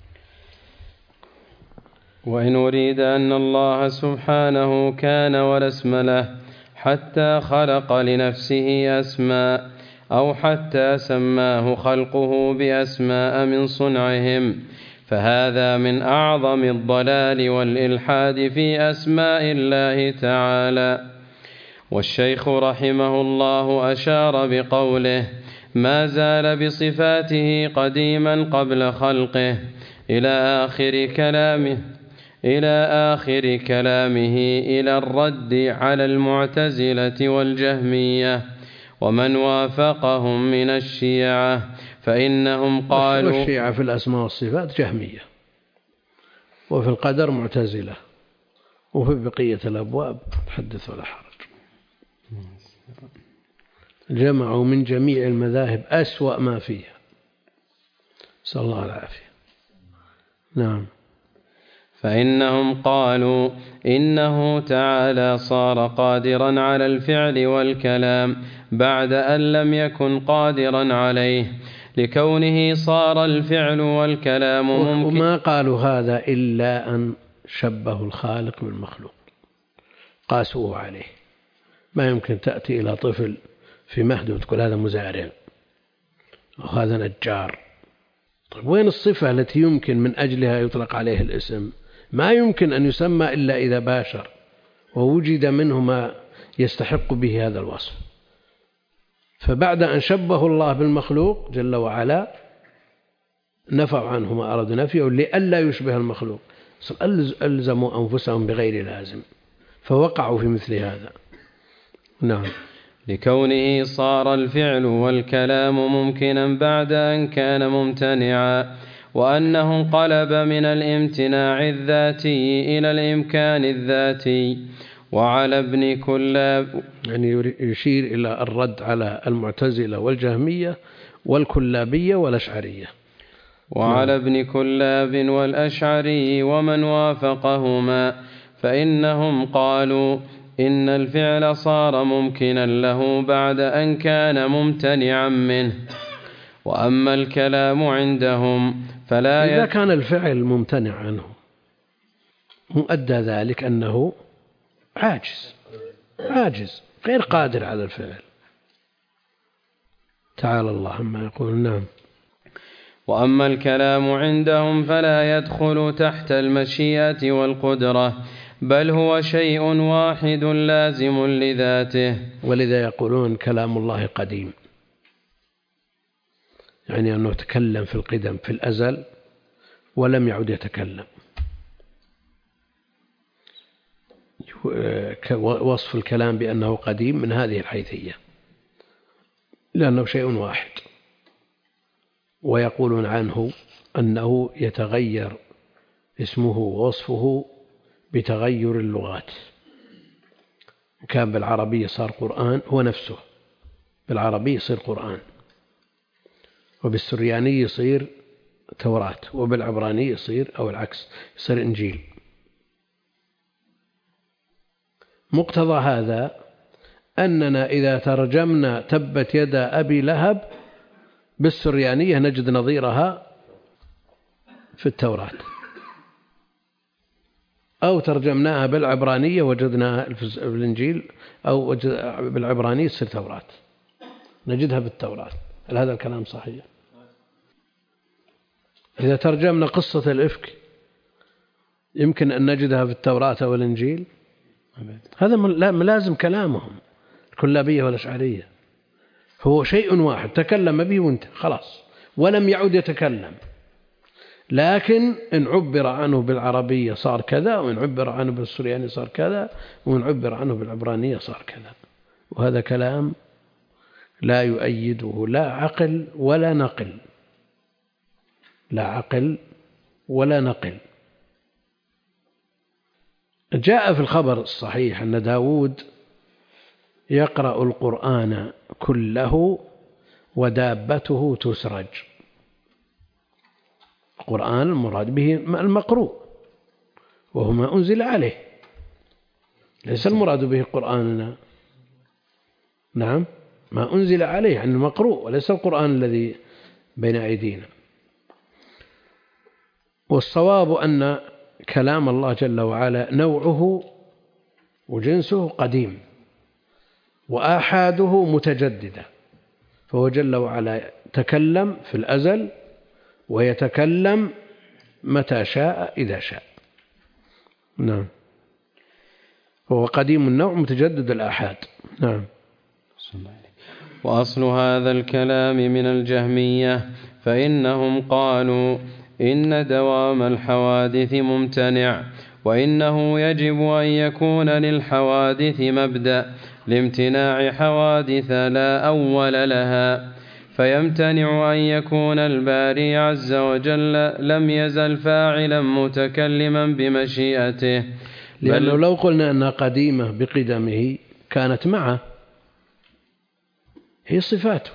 وإن أريد أن الله سبحانه كان ولا اسم له حتى خلق لنفسه أسماء، أو حتى سماه خلقه بأسماء من صنعهم، فهذا من أعظم الضلال والإلحاد في أسماء الله تعالى. والشيخ رحمه الله أشار بقوله: ما زال بصفاته قديما قبل خلقه، إلى آخر كلامه إلى الرد على المعتزلة والجهمية ومن وافقهم من الشيعة، فإنهم قالوا. والشيعة في الأسماء والصفات جهمية، وفي القدر معتزلة، وفي بقية الأبواب حدث ولا حرج. جمعوا من جميع المذاهب أسوأ ما فيها، نسأل الله العافية. نعم. فإنهم قالوا إنه تعالى صار قادرا على الفعل والكلام بعد أن لم يكن قادرا عليه، لكونه صار الفعل والكلام ممكن. وما قالوا هذا إلا أن شبهوا الخالق بالمخلوق، قاسوه عليه. ما يمكن تأتي إلى طفل في مهد وتقول هذا مزارع وهذا نجار. طيب وين الصفة التي يمكن من أجلها يطلق عليه الاسم؟ ما يمكن أن يسمى إلا إذا باشر ووجد منه ما يستحق به هذا الوصف. فبعد أن شبهوا الله بالمخلوق جل وعلا نفوا عنه ما أرادوا نفيه لئلا يشبه المخلوق، ألزموا أنفسهم بغير لازم فوقعوا في مثل هذا. نعم. لكونه صار الفعل والكلام ممكنا بعد أن كان ممتنعا، وأنه انقلب من الامتناع الذاتي إلى الإمكان الذاتي. وعلى ابن كلاب، يعني يشير إلى الرد على المعتزلة والجهمية والكلابية والأشعرية. وعلى ابن كلاب والأشعري ومن وافقهما، فإنهم قالوا إن الفعل صار ممكنا له بعد أن كان ممتنعا منه. وأما الكلام عندهم فلا إذا كان الفعل ممتنع عنه مؤدى ذلك أنه عاجز غير قادر على الفعل. تعالى الله عما يقول. نعم. وأما الكلام عندهم فلا يدخل تحت المشيئة والقدرة، بل هو شيء واحد لازم لذاته. ولذا يقولون كلام الله قديم، يعني أنه تكلم في القدم في الأزل ولم يعد يتكلم. وصف الكلام بأنه قديم من هذه الحيثية، لأنه شيء واحد. ويقولون عنه أنه يتغير اسمه ووصفه بتغير اللغات. كان بالعربية صار قرآن هو نفسه، بالعربية يصير قرآن، وبالسرياني يصير توراة، وبالعبراني يصير أو العكس يصير إنجيل. مقتضى هذا أننا إذا ترجمنا تبت يدا أبي لهب بالسريانية نجد نظيرها في التوراة، أو ترجمناها بالعبرانية وجدناها في الإنجيل، أو بالعبرانية تصير توراة نجدها بالتوراة. هل هذا الكلام صحيح؟ إذا ترجمنا قصة الإفك يمكن أن نجدها في التوراة أو الإنجيل؟ هذا ملازم كلامهم الكلابية والأشعرية. هو شيء واحد تكلم به وانتهى خلاص ولم يعد يتكلم، لكن إن عبر عنه بالعربية صار كذا، وإن عبر عنه بالسرياني صار كذا، وإن عبر عنه بالعبرانية صار كذا. وهذا كلام لا يؤيده لا عقل ولا نقل، لا عقل ولا نقل. جاء في الخبر الصحيح أن داود يقرأ القرآن كله ودابته تسرج. القرآن المراد به المقروء وهو ما أنزل عليه، ليس المراد به قرآننا. نعم، ما أنزل عليه يعني المقروء وليس القرآن الذي بين أيدينا. والصواب أن كلام الله جل وعلا نوعه وجنسه قديم وآحاده متجددة، فهو جل وعلا تكلم في الأزل ويتكلم متى شاء إذا شاء. نعم، هو قديم النوع متجدد الآحاد. نعم. وأصل هذا الكلام من الجهمية، فإنهم قالوا إن دوام الحوادث ممتنع، وإنه يجب أن يكون للحوادث مبدأ لامتناع حوادث لا أول لها، فيمتنع أن يكون الباري عز وجل لم يزل فاعلا متكلما بمشيئته. لأنه لو قلنا أنها قديمة بقدمه كانت معه، هي صفاته،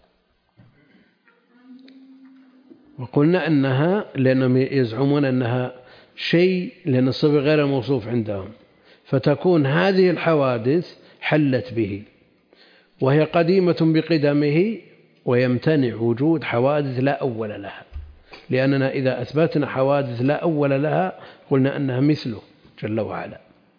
وقلنا أنها لأنهم يزعمون أنها شيء لأن الصفة غير الموصوف عندهم، فتكون هذه الحوادث حلت به وهي قديمة بقدمه، ويمتنع وجود حوادث لا أول لها، لأننا إذا أثبتنا حوادث لا أول لها قلنا أنها مثله جل وعلا.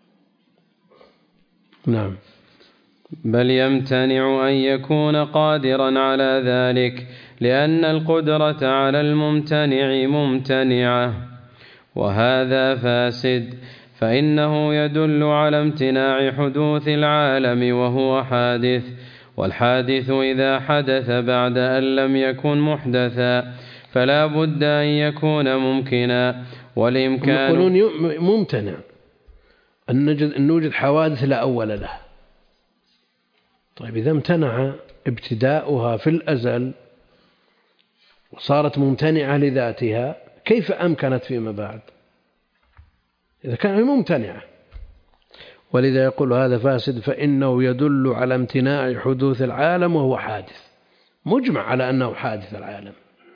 نعم. بل يمتنع أن يكون قادرا على ذلك، لأن القدرة على الممتنع ممتنعة، وهذا فاسد، فإنه يدل على امتناع حدوث العالم وهو حادث، والحادث إذا حدث بعد أن لم يكن محدثا فلا بد أن يكون ممكنا. والإمكان يقولون ممتنع أن نوجد حوادث لا أول لها. طيب إذا امتنع ابتداؤها في الأزل وصارت ممتنعة لذاتها كيف أمكنت فيما بعد إذا كانت ممتنعة؟ ولذا يقول هذا فاسد فإنه يدل على امتناع حدوث العالم وهو حادث، مجمع على أنه حادث العالم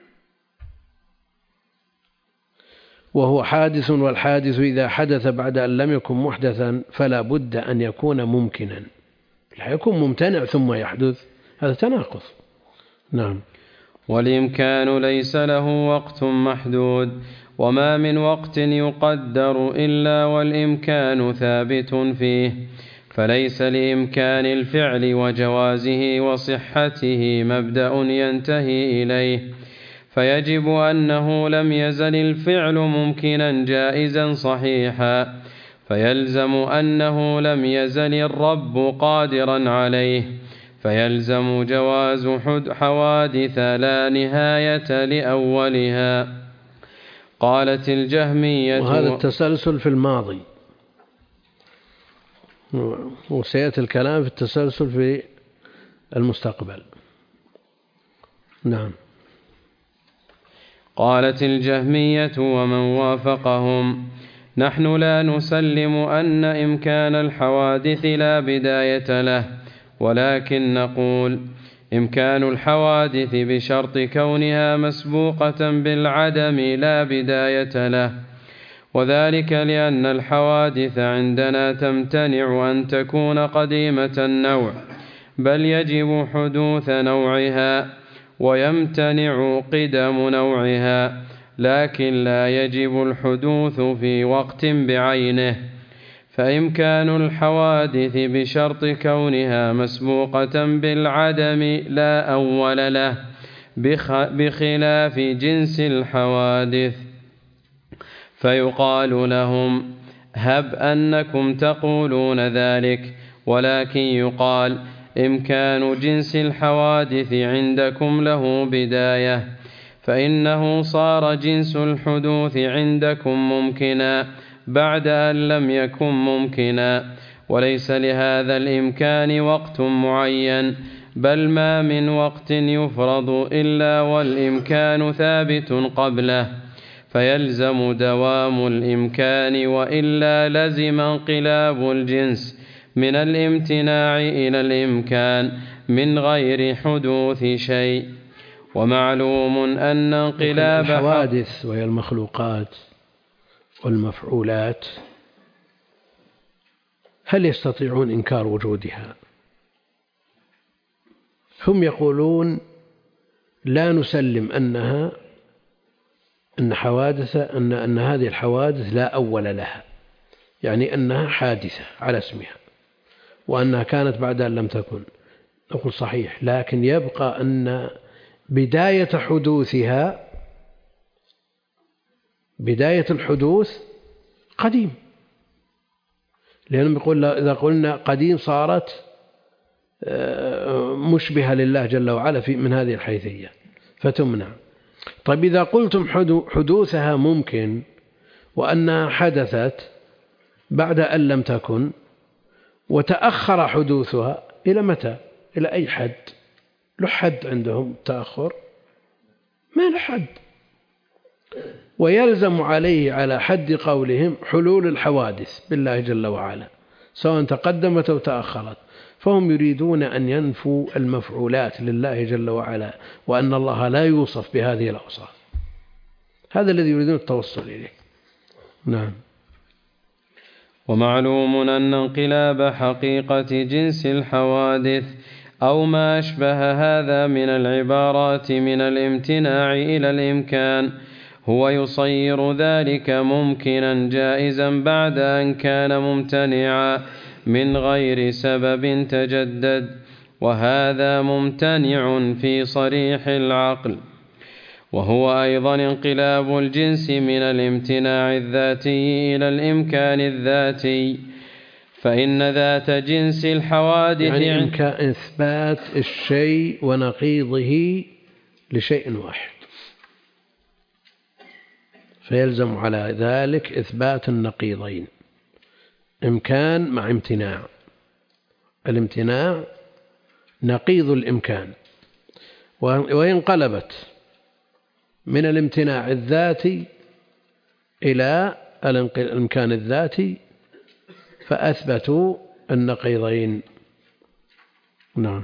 وهو حادث، والحادث إذا حدث بعد أن لم يكن محدثا فلا بد أن يكون ممكنا. لا يكون ممتنع ثم يحدث، هذا تناقض. نعم. والإمكان ليس له وقت محدود، وما من وقت يقدر إلا والإمكان ثابت فيه، فليس لإمكان الفعل وجوازه وصحته مبدأ ينتهي إليه، فيجب أنه لم يزل الفعل ممكنا جائزا صحيحا، فيلزم أنه لم يزل الرب قادرا عليه، فيلزم جواز حوادث لا نهاية لأولها. قالت الجهمية، وهذا التسلسل في الماضي، وسيأتي الكلام في التسلسل في المستقبل. نعم. قالت الجهمية ومن وافقهم: نحن لا نسلم أن إمكان الحوادث لا بداية له، ولكن نقول إمكان الحوادث بشرط كونها مسبوقة بالعدم لا بداية له، وذلك لأن الحوادث عندنا تمتنع أن تكون قديمة النوع، بل يجب حدوث نوعها ويمتنع قدم نوعها، لكن لا يجب الحدوث في وقت بعينه. فإمكان الحوادث بشرط كونها مسبوقة بالعدم لا أول له، بخلاف جنس الحوادث، فيقال لهم: هب أنكم تقولون ذلك، ولكن يقال إمكان جنس الحوادث عندكم له بداية، فإنه صار جنس الحدوث عندكم ممكنا بعد أن لم يكن ممكنا، وليس لهذا الإمكان وقت معين، بل ما من وقت يفرض إلا والإمكان ثابت قبله، فيلزم دوام الإمكان، وإلا لزم انقلاب الجنس من الامتناع إلى الإمكان من غير حدوث شيء. ومعلوم أن انقلاب الحوادث وهي المخلوقات والمفعولات هل يستطيعون إنكار وجودها؟ هم يقولون لا نسلم أن هذه الحوادث لا أول لها، يعني أنها حادثة على اسمها، وأنها كانت بعد أن لم تكن. نقول صحيح، لكن يبقى أن بداية الحدوث قديم، لأنهم يقول إذا قلنا قديم صارت مشبهة لله جل وعلا من هذه الحيثية فتمنع. طيب إذا قلتم حدوثها ممكن وأنها حدثت بعد أن لم تكن وتأخر حدوثها إلى متى؟ إلى أي حد؟ له حد عندهم تأخر؟ ما له حد. ويلزم عليه على حد قولهم حلول الحوادث بالله جل وعلا سواء تقدمت أو تأخرت، فهم يريدون أن ينفوا المفعولات لله جل وعلا، وأن الله لا يوصف بهذه الأوصاف. هذا الذي يريدون التوصل إليه. نعم. ومعلوم أن انقلاب حقيقة جنس الحوادث أو ما أشبه هذا من العبارات من الامتناع إلى الإمكان هو يصير ذلك ممكنا جائزا بعد أن كان ممتنعا من غير سبب تجدد، وهذا ممتنع في صريح العقل، وهو أيضا انقلاب الجنس من الامتناع الذاتي إلى الإمكان الذاتي، فإن ذات جنس الحوادث يعني إمكان إثبات الشيء ونقيضه لشيء واحد، فيلزم على ذلك إثبات النقيضين، إمكان مع امتناع. الامتناع نقيض الإمكان، وإن قلبت من الامتناع الذاتي إلى الإمكان الذاتي فأثبتوا النقيضين. نعم.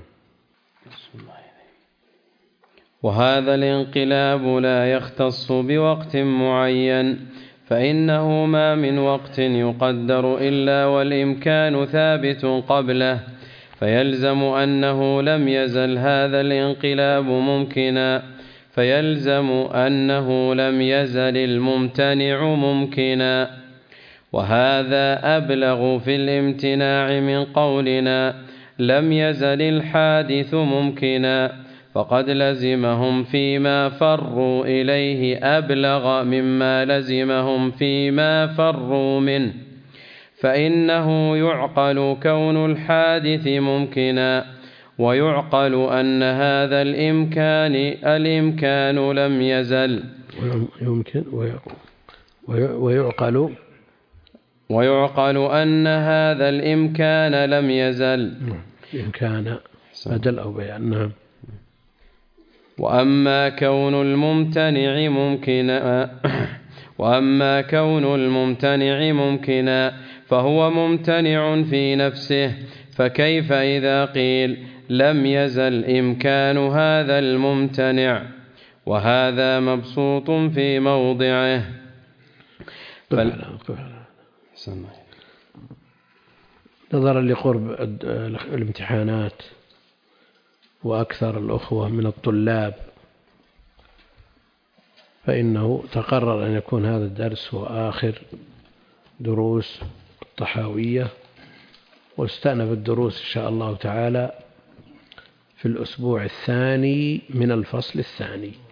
وهذا الانقلاب لا يختص بوقت معين، فإنه ما من وقت يقدر إلا والإمكان ثابت قبله، فيلزم أنه لم يزل هذا الانقلاب ممكنا، فيلزم أنه لم يزل الممتنع ممكنا. وهذا أبلغ في الامتناع من قولنا لم يزل الحادث ممكنا، فقد لزمهم فيما فروا إليه أبلغ مما لزمهم فيما فروا منه، فإنه يعقل كون الحادث ممكنا، ويعقل أن هذا الإمكان لم يزل، ويعقل أن هذا الإمكان لم يزل. إمكان بدل أو بيان. نعم. وأما كون الممتنع ممكنا فهو ممتنع في نفسه، فكيف إذا قيل لم يزل إمكان هذا الممتنع؟ وهذا مبسوط في موضعه. نظرا لقرب الامتحانات وأكثر الأخوة من الطلاب، فإنه تقرر أن يكون هذا الدرس هو آخر دروس الطحاوية، واستأنف الدروس إن شاء الله تعالى في الأسبوع الثاني من الفصل الثاني.